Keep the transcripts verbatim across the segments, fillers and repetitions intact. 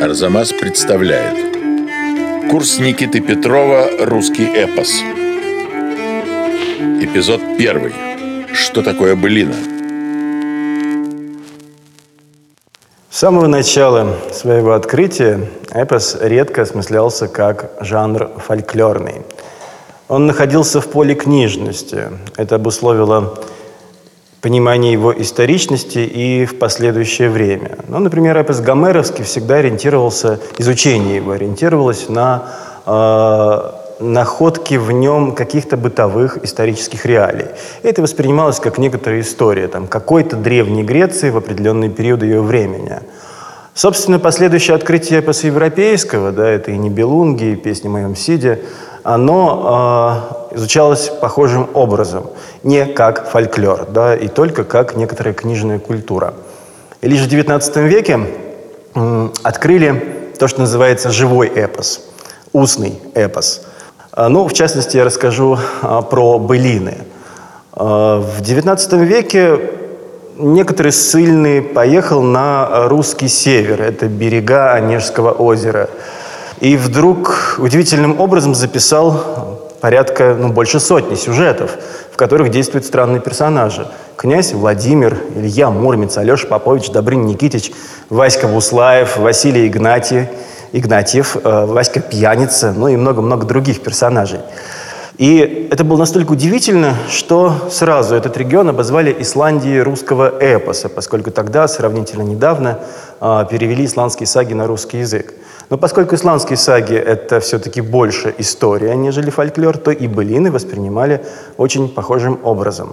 Арзамас представляет курс Никиты Петрова «Русский эпос». Эпизод первый. Что такое былина? С самого начала своего открытия эпос редко осмыслялся как жанр фольклорный. Он находился в поле книжности. Это обусловило понимание его историчности и в последующее время. Ну, например, эпос гомеровский всегда ориентировался, изучение его ориентировалось на э, находки в нем каких-то бытовых исторических реалий. И это воспринималось как некоторая история там, какой-то Древней Греции в определенный период ее времени. Собственно, последующее открытие эпоса европейского, да, это и «Нибелунги», и «Песни о моем Сиде», оно э, изучалось похожим образом, не как фольклор, да, и только как некоторая книжная культура. И лишь в девятнадцатом веке э, открыли то, что называется живой эпос, устный эпос. Э, ну, в частности, я расскажу э, про былины. Э, в девятнадцатом веке некоторый ссыльный поехал на русский север, это берега Онежского озера, и вдруг удивительным образом записал порядка, ну, больше сотни сюжетов, в которых действуют странные персонажи. Князь Владимир, Илья Муромец, Алеша Попович, Добрыня Никитич, Васька Буслаев, Василий Игнатий, Игнатьев, э, Васька Пьяница, ну и много-много других персонажей. И это было настолько удивительно, что сразу этот регион обозвали Исландией русского эпоса, поскольку тогда, сравнительно недавно, э, перевели исландские саги на русский язык. Но поскольку исландские саги – это все-таки больше история, нежели фольклор, то и былины воспринимали очень похожим образом.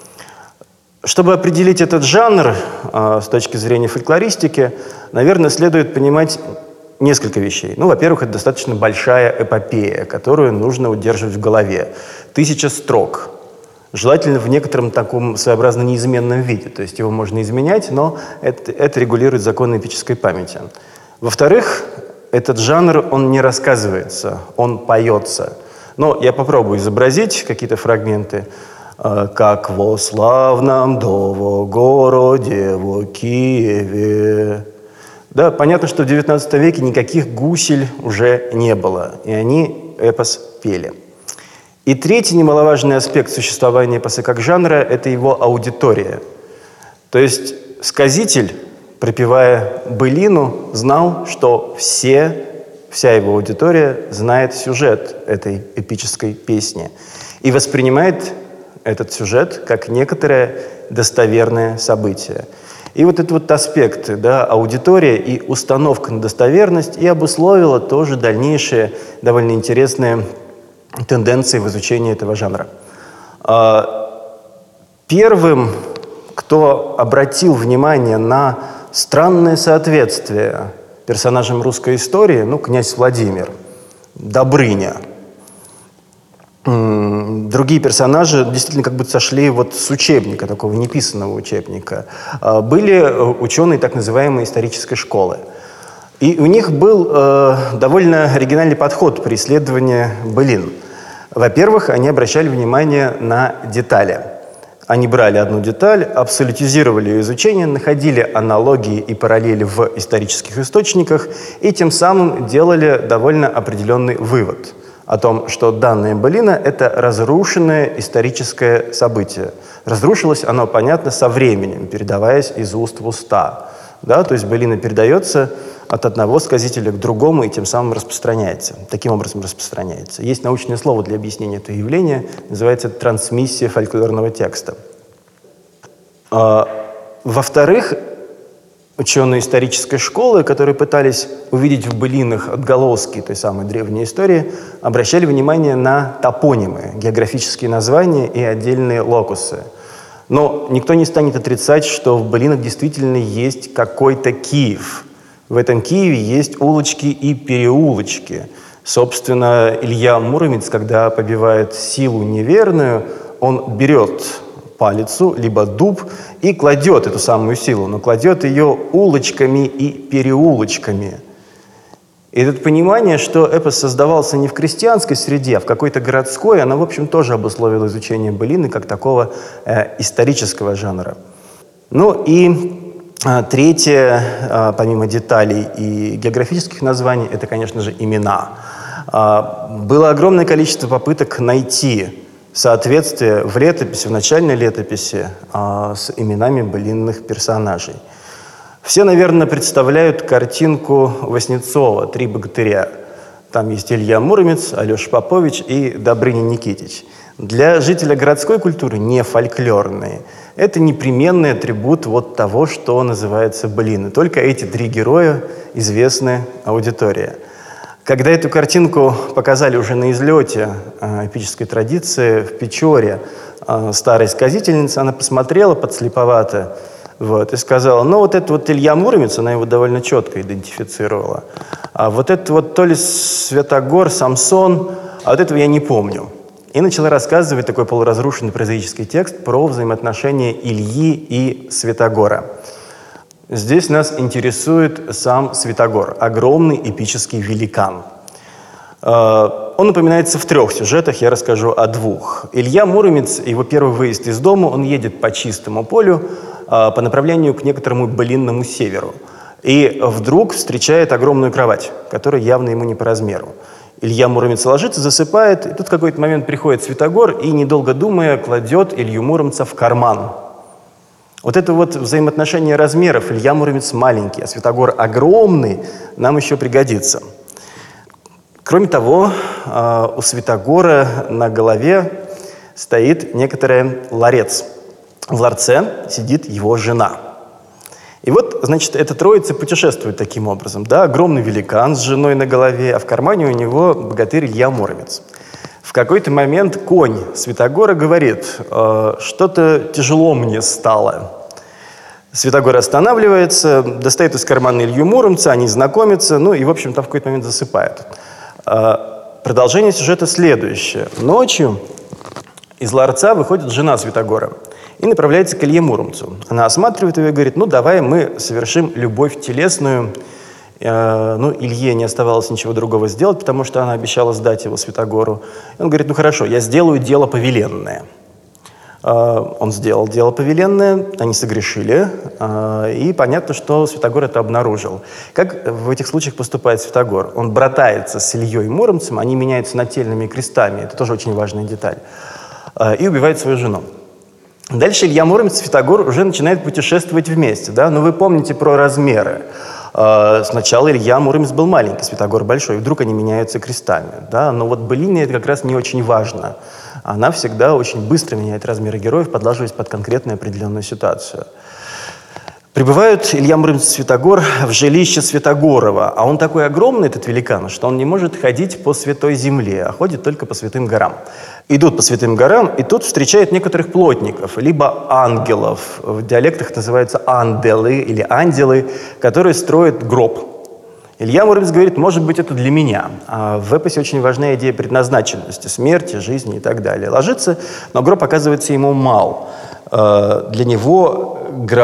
Чтобы определить этот жанр э, с точки зрения фольклористики, наверное, следует понимать несколько вещей. Ну, во-первых, это достаточно большая эпопея, которую нужно удерживать в голове. Тысяча строк. Желательно в некотором таком своеобразно неизменном виде. То есть его можно изменять, но это, это регулирует законы эпической памяти. Во-вторых, этот жанр, он не рассказывается, он поется. Но я попробую изобразить какие-то фрагменты. «Как во славном дово городе во Киеве». Да, понятно, что в девятнадцатом веке никаких гусель уже не было, и они эпос пели. И третий немаловажный аспект существования эпоса как жанра – это его аудитория. То есть сказитель, пропевая былину, знал, что все, вся его аудитория знает сюжет этой эпической песни и воспринимает этот сюжет как некоторое достоверное событие. И вот этот вот аспект, да, аудитория и установка на достоверность и обусловила тоже дальнейшие довольно интересные тенденции в изучении этого жанра. Первым, кто обратил внимание на странное соответствие персонажам русской истории, ну, князь Владимир, Добрыня. Другие персонажи действительно как бы сошли вот с учебника, такого неписанного учебника. Были ученые так называемой исторической школы. И у них был э, довольно оригинальный подход при исследовании былин. Во-первых, они обращали внимание на детали. Они брали одну деталь, абсолютизировали ее изучение, находили аналогии и параллели в исторических источниках и тем самым делали довольно определенный вывод о том, что данная былина – это разрушенное историческое событие. Разрушилось оно, понятно, со временем, передаваясь из уст в уста. Да? То есть былина передается от одного сказителя к другому и тем самым распространяется. Таким образом распространяется. Есть научное слово для объяснения этого явления, называется трансмиссия фольклорного текста. А, во-вторых, ученые исторической школы, которые пытались увидеть в былинах отголоски той самой древней истории, обращали внимание на топонимы, географические названия и отдельные локусы. Но никто не станет отрицать, что в былинах действительно есть какой-то Киев. В этом Киеве есть улочки и переулочки. Собственно, Илья Муромец, когда побивает силу неверную, он берет палицу, либо дуб, и кладет эту самую силу, но кладет ее улочками и переулочками. И это понимание, что эпос создавался не в крестьянской среде, а в какой-то городской, оно, в общем, тоже обусловило изучение былины как такого э, исторического жанра. Ну и А третье, а, помимо деталей и географических названий, это, конечно же, имена. А, было огромное количество попыток найти соответствие в летописи, в начальной летописи а, с именами былинных персонажей. Все, наверное, представляют картинку Васнецова «Три богатыря». Там есть Илья Муромец, Алеша Попович и Добрыня Никитич. Для жителя городской культуры не фольклорные. Это непременный атрибут вот того, что называется былины. Только эти три героя известны аудитории. Когда эту картинку показали уже на излете э, эпической традиции в Печоре, э, старой сказительнице, она посмотрела подслеповато вот, и сказала: ну вот это вот Илья Муромец, она его довольно четко идентифицировала. А вот это вот то ли Святогор, Самсон, а вот этого я не помню. И начала рассказывать такой полуразрушенный прозаический текст про взаимоотношения Ильи и Святогора. Здесь нас интересует сам Святогор, огромный эпический великан. Он упоминается в трех сюжетах, я расскажу о двух. Илья Муромец, его первый выезд из дома, он едет по чистому полю по направлению к некоторому былинному северу. И вдруг встречает огромную кровать, которая явно ему не по размеру. Илья Муромец ложится, засыпает, и тут в какой-то момент приходит Святогор и, недолго думая, кладет Илью Муромца в карман. Вот это вот взаимоотношение размеров. Илья Муромец маленький, а Святогор огромный, нам еще пригодится. Кроме того, у Святогора на голове стоит некоторый ларец. В ларце сидит его жена. И вот, значит, эта троица путешествует таким образом. Да, огромный великан с женой на голове, а в кармане у него богатырь Илья Муромец. В какой-то момент конь Святогора говорит: э, что-то тяжело мне стало. Святогор останавливается, достает из кармана Илью Муромца, они знакомятся, ну и, в общем-то, в какой-то момент засыпают. Э, продолжение сюжета следующее. Ночью из ларца выходит жена Святогора и направляется к Илье Муромцу. Она осматривает его и говорит: ну, давай мы совершим любовь телесную. Э, ну, Илье не оставалось ничего другого сделать, потому что она обещала сдать его Святогору. И он говорит: ну, хорошо, я сделаю дело повеленное. Э, он сделал дело повеленное, они согрешили, э, и понятно, что Святогор это обнаружил. Как в этих случаях поступает Святогор? Он братается с Ильей Муромцем, они меняются нательными крестами, это тоже очень важная деталь, э, и убивает свою жену. Дальше Илья Муромец и Святогор уже начинают путешествовать вместе, да? Но вы помните про размеры. Сначала Илья Муромец был маленький, Святогор большой, и вдруг они меняются крестами, да? Но вот былина это как раз не очень важно. Она всегда очень быстро меняет размеры героев, подлаживаясь под конкретную определенную ситуацию. Прибывают Илья Муромец и Святогор в жилище Святогорова, а он такой огромный, этот великан, что он не может ходить по святой земле, а ходит только по святым горам. Идут по святым горам, и тут встречают некоторых плотников, либо ангелов, в диалектах называются анделы или ангелы, которые строят гроб. Илья Муромец говорит: может быть, это для меня. А в эпосе очень важна идея предназначенности, смерти, жизни и так далее. Ложится, но гроб оказывается ему мал. Для него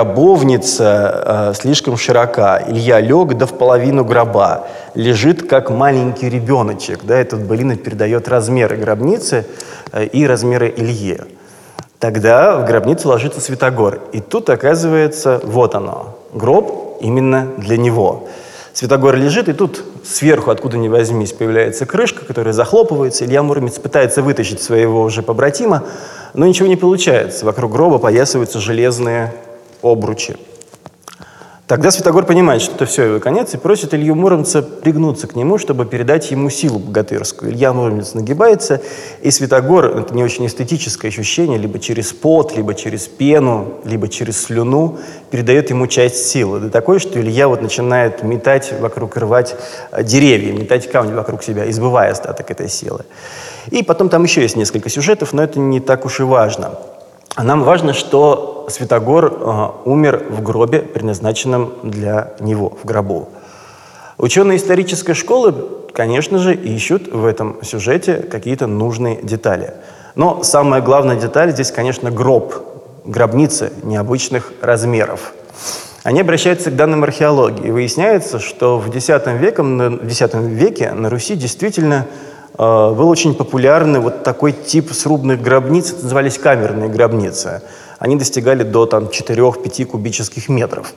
гробовница слишком широка. Илья лег да в половину гроба. Лежит как маленький ребеночек. Да, этот былина передает размеры гробницы и размеры Ильи. Тогда в гробницу ложится Святогор. И тут оказывается, вот оно, гроб именно для него. Святогор лежит, и тут сверху, откуда ни возьмись, появляется крышка, которая захлопывается. Илья Муромец пытается вытащить своего уже побратима, но ничего не получается. Вокруг гроба поясываются железные обручи. Тогда Святогор понимает, что это все, его конец, и просит Илью Муромца пригнуться к нему, чтобы передать ему силу богатырскую. Илья Муромец нагибается, и Святогор, это не очень эстетическое ощущение, либо через пот, либо через пену, либо через слюну, передает ему часть силы. До такой, что Илья вот начинает метать вокруг, рвать деревья, метать камни вокруг себя, избывая остаток этой силы. И потом там еще есть несколько сюжетов, но это не так уж и важно. А нам важно, что Святогор э, умер в гробе, предназначенном для него, в гробу. Ученые исторической школы, конечно же, ищут в этом сюжете какие-то нужные детали. Но самая главная деталь здесь, конечно, гроб, гробница необычных размеров. Они обращаются к данным археологии, и выясняется, что в десятом веке, в десятом веке на Руси действительно был очень популярный вот такой тип срубных гробниц, это назывались камерные гробницы. Они достигали до там, четырёх-пяти кубических метров.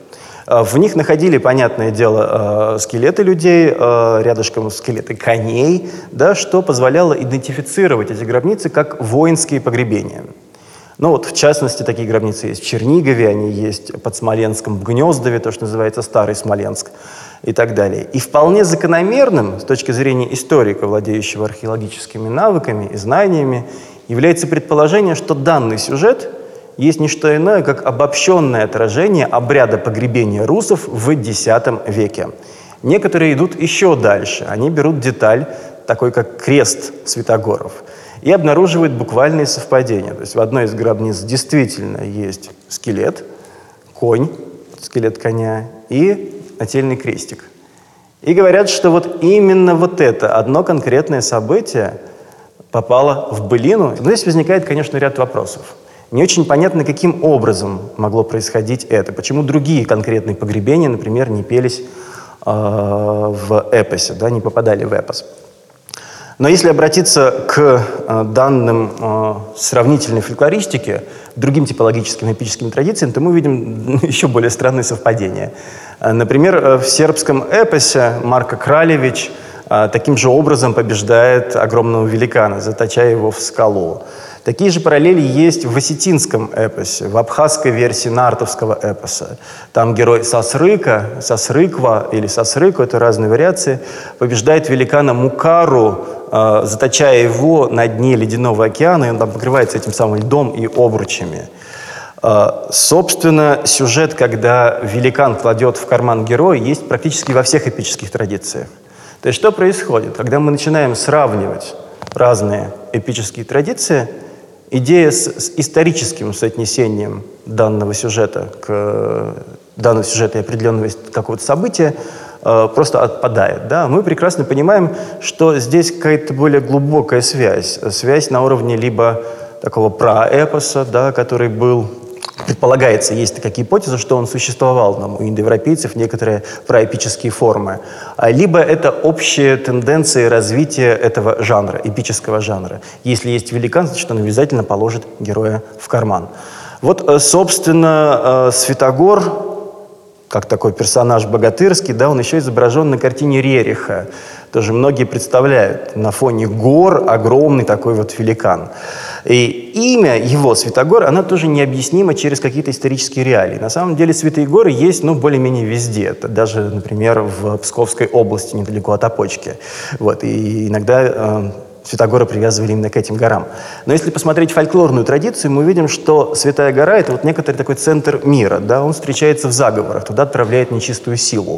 В них находили, понятное дело, скелеты людей, рядышком скелеты коней, да, что позволяло идентифицировать эти гробницы как воинские погребения. Ну вот, в частности, такие гробницы есть в Чернигове, они есть под Смоленском, в Гнездове, то, что называется Старый Смоленск, и так далее. И вполне закономерным, с точки зрения историка, владеющего археологическими навыками и знаниями, является предположение, что данный сюжет есть не что иное, как обобщенное отражение обряда погребения русов в десятом веке. Некоторые идут еще дальше. Они берут деталь, такой как крест святогоров, и обнаруживают буквальные совпадения. То есть в одной из гробниц действительно есть скелет, конь, скелет коня и нательный крестик. И говорят, что вот именно вот это одно конкретное событие попало в былину. Но здесь возникает, конечно, ряд вопросов. Не очень понятно, каким образом могло происходить это. Почему другие конкретные погребения, например, не пелись э, в эпосе, да, не попадали в эпос. Но если обратиться к э, данным э, сравнительной фольклористики, другим типологическим эпическим традициям, то мы увидим еще более странные совпадения. Например, в сербском эпосе Марко Кралевич э, таким же образом побеждает огромного великана, заточая его в скалу. Такие же параллели есть в осетинском эпосе, в абхазской версии нартовского эпоса. Там герой Сасрыка, Сасрыква или Сасрыку, это разные вариации, побеждает великана Мукару, э, заточая его на дне ледяного океана, и он там покрывается этим самым льдом и обручами. Э, собственно, сюжет, когда великан кладет в карман героя, есть практически во всех эпических традициях. То есть что происходит? Когда мы начинаем сравнивать разные эпические традиции, идея с, с историческим соотнесением данного сюжета к данного сюжета и определенного какого-то события э, просто отпадает. Да? Мы прекрасно понимаем, что здесь какая-то более глубокая связь. Связь на уровне либо такого праэпоса, да, который был, предполагается, есть такая гипотеза, что он существовал там, у индоевропейцев, некоторые праэпические формы. Либо это общие тенденции развития этого жанра, эпического жанра. Если есть великан, значит, он обязательно положит героя в карман. Вот, собственно, Святогор, как такой персонаж богатырский, да, он еще изображен на картине Рериха. Тоже многие представляют на фоне гор огромный такой вот великан. И имя его, Святогор, оно тоже необъяснимо через какие-то исторические реалии. На самом деле Святые горы есть, ну, более-менее везде. Это даже, например, в Псковской области, недалеко от Опочки. Вот. И иногда э, Святогора привязывали именно к этим горам. Но если посмотреть фольклорную традицию, мы увидим, что Святая гора — это вот некоторый такой центр мира. Да? Он встречается в заговорах, туда отправляет нечистую силу.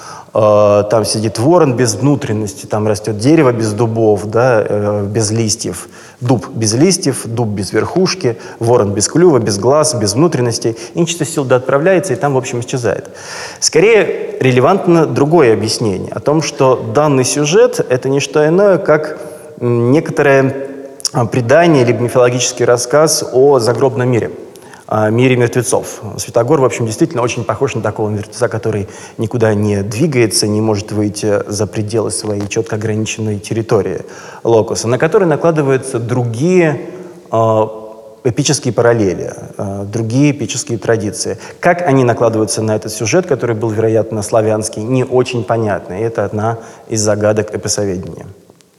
Там сидит ворон без внутренности, там растет дерево без дубов, да, без листьев. Дуб без листьев, дуб без верхушки, ворон без клюва, без глаз, без внутренностей. И нечистая сила туда отправляется и там, в общем, исчезает. Скорее, релевантно другое объяснение о том, что данный сюжет — это не что иное, как некоторое предание либо мифологический рассказ о загробном мире. О мире мертвецов. Святогор, в общем, действительно очень похож на такого мертвеца, который никуда не двигается, не может выйти за пределы своей четко ограниченной территории локуса, на который накладываются другие э, эпические параллели, э, другие эпические традиции. Как они накладываются на этот сюжет, который был, вероятно, славянский, не очень понятно. И это одна из загадок эпосоведения.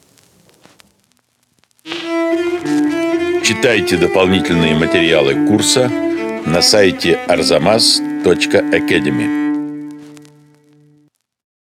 Читайте дополнительные материалы курса на сайте арзамас точка академи.